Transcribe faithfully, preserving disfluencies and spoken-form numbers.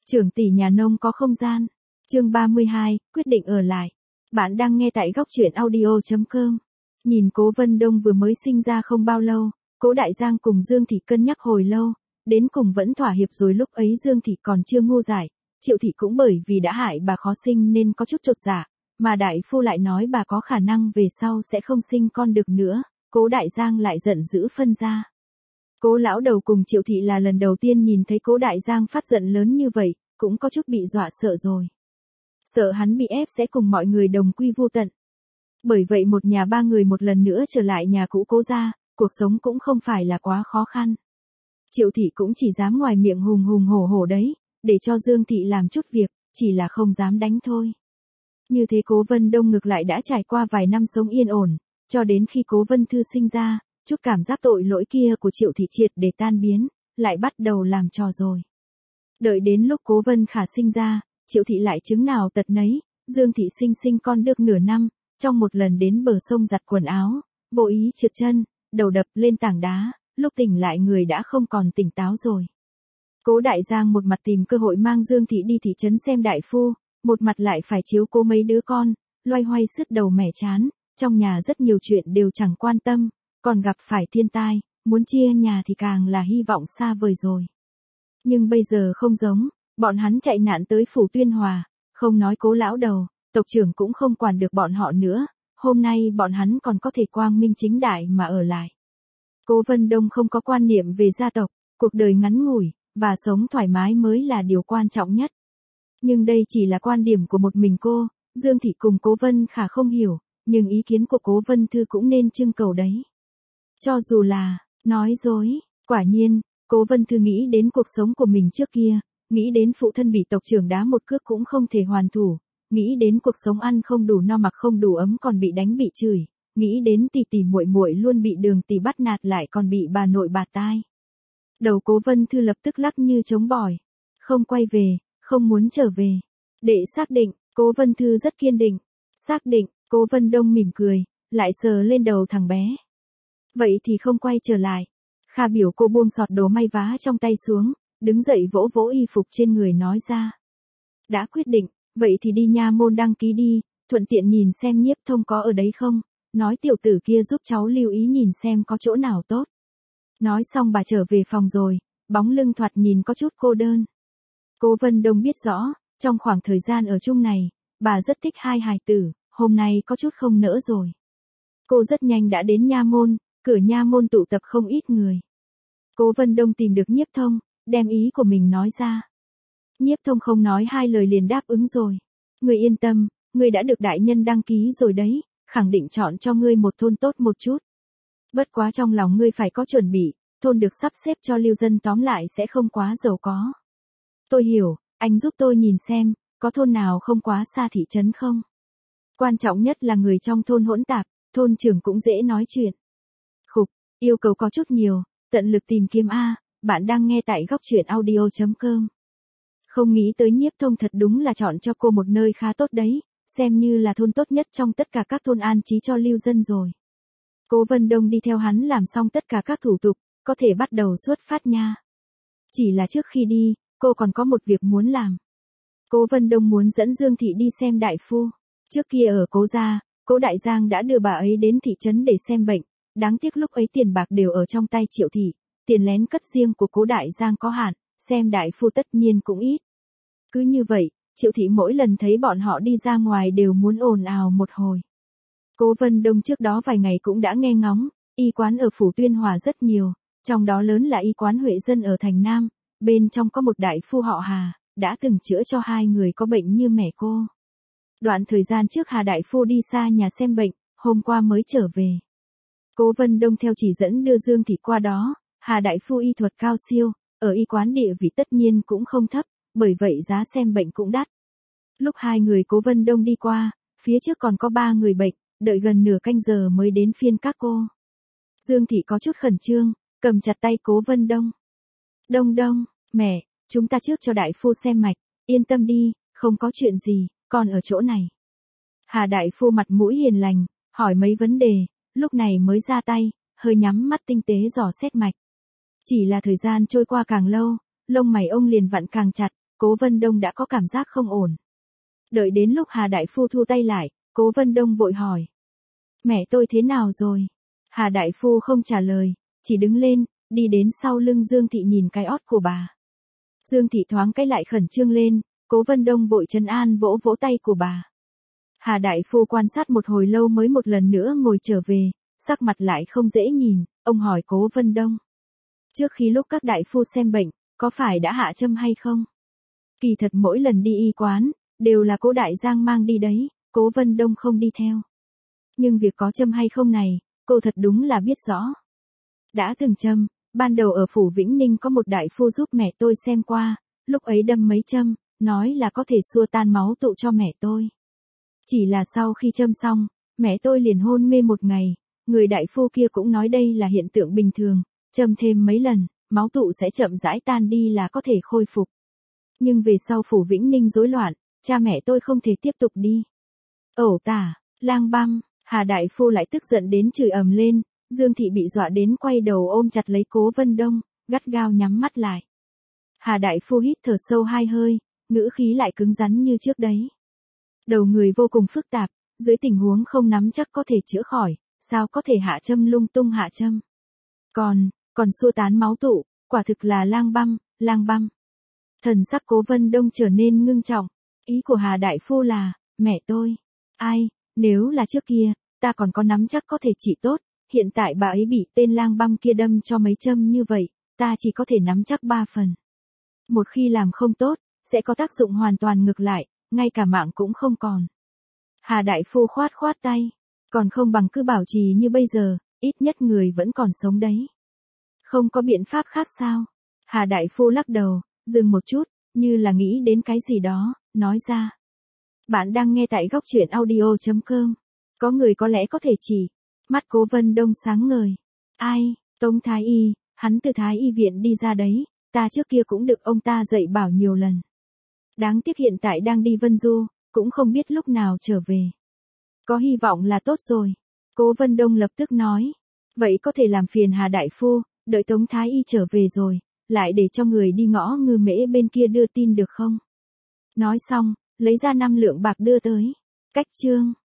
Trưởng tỷ nhà nông có không gian. Chương ba mươi hai, quyết định ở lại. Bạn đang nghe tại góc truyện audio chấm com. Nhìn Cố Vân Đông vừa mới sinh ra không bao lâu, Cố Đại Giang cùng Dương Thị cân nhắc hồi lâu, đến cùng vẫn thỏa hiệp rồi. Lúc ấy Dương Thị còn chưa ngu dại, Triệu Thị cũng bởi vì đã hại bà khó sinh nên có chút chột dạ, mà đại phu lại nói bà có khả năng về sau sẽ không sinh con được nữa, Cố Đại Giang lại giận dữ phân ra. Cố lão đầu cùng Triệu Thị là lần đầu tiên nhìn thấy Cố Đại Giang phát giận lớn như vậy, cũng có chút bị dọa sợ rồi. Sợ hắn bị ép sẽ cùng mọi người đồng quy vu tận. Bởi vậy một nhà ba người một lần nữa trở lại nhà cũ Cố gia, cuộc sống cũng không phải là quá khó khăn. Triệu Thị cũng chỉ dám ngoài miệng hùng hùng hổ hổ đấy, để cho Dương Thị làm chút việc, chỉ là không dám đánh thôi. Như thế Cố Vân Đông ngược lại đã trải qua vài năm sống yên ổn, cho đến khi Cố Vân Thư sinh ra, chút cảm giác tội lỗi kia của Triệu Thị triệt để tan biến, lại bắt đầu làm trò rồi. Đợi đến lúc Cố Vân Khả sinh ra, Triệu Thị lại chứng nào tật nấy, Dương Thị sinh sinh con được nửa năm, trong một lần đến bờ sông giặt quần áo, vô ý trượt chân, đầu đập lên tảng đá, lúc tỉnh lại người đã không còn tỉnh táo rồi. Cố Đại Giang một mặt tìm cơ hội mang Dương Thị đi thị trấn xem đại phu, một mặt lại phải chiếu cố mấy đứa con, loay hoay sứt đầu mẻ chán, trong nhà rất nhiều chuyện đều chẳng quan tâm, còn gặp phải thiên tai, muốn chia nhà thì càng là hy vọng xa vời rồi. Nhưng bây giờ không giống, bọn hắn chạy nạn tới Phủ Tuyên Hòa, không nói Cố lão đầu, tộc trưởng cũng không quản được bọn họ nữa, hôm nay bọn hắn còn có thể quang minh chính đại mà ở lại. Cố Vân Đông không có quan niệm về gia tộc, cuộc đời ngắn ngủi, và sống thoải mái mới là điều quan trọng nhất. Nhưng đây chỉ là quan điểm của một mình cô, Dương Thị cùng Cố Vân Khả không hiểu, nhưng ý kiến của Cố Vân Thư cũng nên trưng cầu đấy. Cho dù là, nói dối, quả nhiên, Cố Vân Thư nghĩ đến cuộc sống của mình trước kia, nghĩ đến phụ thân bị tộc trưởng đá một cước cũng không thể hoàn thủ, nghĩ đến cuộc sống ăn không đủ no mặc không đủ ấm còn bị đánh bị chửi, nghĩ đến tỷ tỷ muội muội luôn bị Đường tỷ bắt nạt lại còn bị bà nội bạt tai. Đầu Cố Vân Thư lập tức lắc như trống bỏi, không quay về, không muốn trở về. Để xác định, Cố Vân Thư rất kiên định. Xác định, Cố Vân Đông mỉm cười, lại sờ lên đầu thằng bé. Vậy thì không quay trở lại. Kha biểu cô buông sọt đồ may vá trong tay xuống, đứng dậy vỗ vỗ y phục trên người nói ra. Đã quyết định, vậy thì đi nha môn đăng ký đi, thuận tiện nhìn xem Nhiếp Thông có ở đấy không, nói tiểu tử kia giúp cháu lưu ý nhìn xem có chỗ nào tốt. Nói xong bà trở về phòng rồi, bóng lưng thoạt nhìn có chút cô đơn. Cố Vân Đông biết rõ, trong khoảng thời gian ở chung này, bà rất thích hai hài tử, hôm nay có chút không nỡ rồi. Cô rất nhanh đã đến nha môn, cửa nha môn tụ tập không ít người. Cố Vân Đông tìm được Nhiếp Thông, đem ý của mình nói ra. Nhiếp Thông không nói hai lời liền đáp ứng rồi. Ngươi yên tâm, ngươi đã được đại nhân đăng ký rồi đấy, khẳng định chọn cho ngươi một thôn tốt một chút. Bất quá trong lòng ngươi phải có chuẩn bị, thôn được sắp xếp cho lưu dân tóm lại sẽ không quá giàu có. Tôi hiểu, anh giúp tôi nhìn xem, có thôn nào không quá xa thị trấn không? Quan trọng nhất là người trong thôn hỗn tạp, thôn trưởng cũng dễ nói chuyện. Khục, yêu cầu có chút nhiều, tận lực tìm kiếm A, bạn đang nghe tại góc truyện audio chấm com. Không nghĩ tới Nhiếp Thông thật đúng là chọn cho cô một nơi khá tốt đấy, xem như là thôn tốt nhất trong tất cả các thôn an trí cho lưu dân rồi. Cố Vân Đông đi theo hắn làm xong tất cả các thủ tục, có thể bắt đầu xuất phát nha. Chỉ là trước khi đi, cô còn có một việc muốn làm. Cố Vân Đông muốn dẫn Dương Thị đi xem đại phu. Trước kia ở Cố gia, Cố Đại Giang đã đưa bà ấy đến thị trấn để xem bệnh, đáng tiếc lúc ấy tiền bạc đều ở trong tay Triệu Thị, tiền lén cất riêng của Cố Đại Giang có hạn, xem đại phu tất nhiên cũng ít. Cứ như vậy, Triệu Thị mỗi lần thấy bọn họ đi ra ngoài đều muốn ồn ào một hồi. Cố Vân Đông trước đó vài ngày cũng đã nghe ngóng, y quán ở Phủ Tuyên Hòa rất nhiều, trong đó lớn là y quán Huệ Dân ở thành Nam, bên trong có một đại phu họ Hà, đã từng chữa cho hai người có bệnh như mẹ cô. Đoạn thời gian trước Hà đại phu đi xa nhà xem bệnh, hôm qua mới trở về. Cố Vân Đông theo chỉ dẫn đưa Dương Thị qua đó, Hà đại phu y thuật cao siêu, ở y quán địa vị tất nhiên cũng không thấp, bởi vậy giá xem bệnh cũng đắt. Lúc hai người Cố Vân Đông đi qua, phía trước còn có ba người bệnh, đợi gần nửa canh giờ mới đến phiên các cô. Dương Thị có chút khẩn trương, cầm chặt tay Cố Vân Đông. Đông Đông, mẹ, chúng ta trước cho đại phu xem mạch, yên tâm đi, không có chuyện gì, con ở chỗ này. Hà đại phu mặt mũi hiền lành, hỏi mấy vấn đề, lúc này mới ra tay, hơi nhắm mắt tinh tế dò xét mạch. Chỉ là thời gian trôi qua càng lâu, lông mày ông liền vặn càng chặt, Cố Vân Đông đã có cảm giác không ổn. Đợi đến lúc Hà Đại Phu thu tay lại, Cố Vân Đông vội hỏi. Mẹ tôi thế nào rồi? Hà Đại Phu không trả lời, chỉ đứng lên, đi đến sau lưng Dương Thị nhìn cái ót của bà. Dương Thị thoáng cái lại khẩn trương lên, Cố Vân Đông vội trấn an vỗ vỗ tay của bà. Hà Đại Phu quan sát một hồi lâu mới một lần nữa ngồi trở về, sắc mặt lại không dễ nhìn, ông hỏi Cố Vân Đông. Trước khi lúc các đại phu xem bệnh, có phải đã hạ châm hay không? Kỳ thật mỗi lần đi y quán, đều là Cố Đại Giang mang đi đấy, Cố Vân Đông không đi theo. Nhưng việc có châm hay không này, cô thật đúng là biết rõ. Đã từng châm, ban đầu ở phủ Vĩnh Ninh có một đại phu giúp mẹ tôi xem qua, lúc ấy đâm mấy châm, nói là có thể xua tan máu tụ cho mẹ tôi. Chỉ là sau khi châm xong, mẹ tôi liền hôn mê một ngày, người đại phu kia cũng nói đây là hiện tượng bình thường, châm thêm mấy lần, máu tụ sẽ chậm rãi tan đi là có thể khôi phục. Nhưng về sau phủ Vĩnh Ninh rối loạn, cha mẹ tôi không thể tiếp tục đi. Ẩu tả, lang băm, Hà Đại Phu lại tức giận đến chửi ầm lên, Dương Thị bị dọa đến quay đầu ôm chặt lấy Cố Vân Đông, gắt gao nhắm mắt lại. Hà Đại Phu hít thở sâu hai hơi, ngữ khí lại cứng rắn như trước đấy. Đầu người vô cùng phức tạp, dưới tình huống không nắm chắc có thể chữa khỏi, sao có thể hạ châm lung tung hạ châm. Còn, còn xua tán máu tụ, quả thực là lang băm, lang băm. Thần sắc Cố Vân Đông trở nên ngưng trọng, ý của Hà Đại Phu là, mẹ tôi, ai, nếu là trước kia, ta còn có nắm chắc có thể trị tốt, hiện tại bà ấy bị tên lang băm kia đâm cho mấy châm như vậy, ta chỉ có thể nắm chắc ba phần. Một khi làm không tốt, sẽ có tác dụng hoàn toàn ngược lại, ngay cả mạng cũng không còn. Hà Đại Phu khoát khoát tay, còn không bằng cứ bảo trì như bây giờ, ít nhất người vẫn còn sống đấy. Không có biện pháp khác sao? Hà Đại Phu lắc đầu, dừng một chút, như là nghĩ đến cái gì đó, nói ra. Bạn đang nghe tại góc truyện audio chấm com. Có người có lẽ có thể chỉ. Mắt Cố Vân Đông sáng ngời. Ai, Tống Thái Y, hắn từ Thái Y viện đi ra đấy, ta trước kia cũng được ông ta dạy bảo nhiều lần. Đáng tiếc hiện tại đang đi Vân Du, cũng không biết lúc nào trở về. Có hy vọng là tốt rồi. Cố Vân Đông lập tức nói. Vậy có thể làm phiền Hà Đại Phu, đợi Tống Thái Y trở về rồi, lại để cho người đi ngõ Ngư Mễ bên kia đưa tin được không? Nói xong, lấy ra năm lượng bạc đưa tới. Cách chương.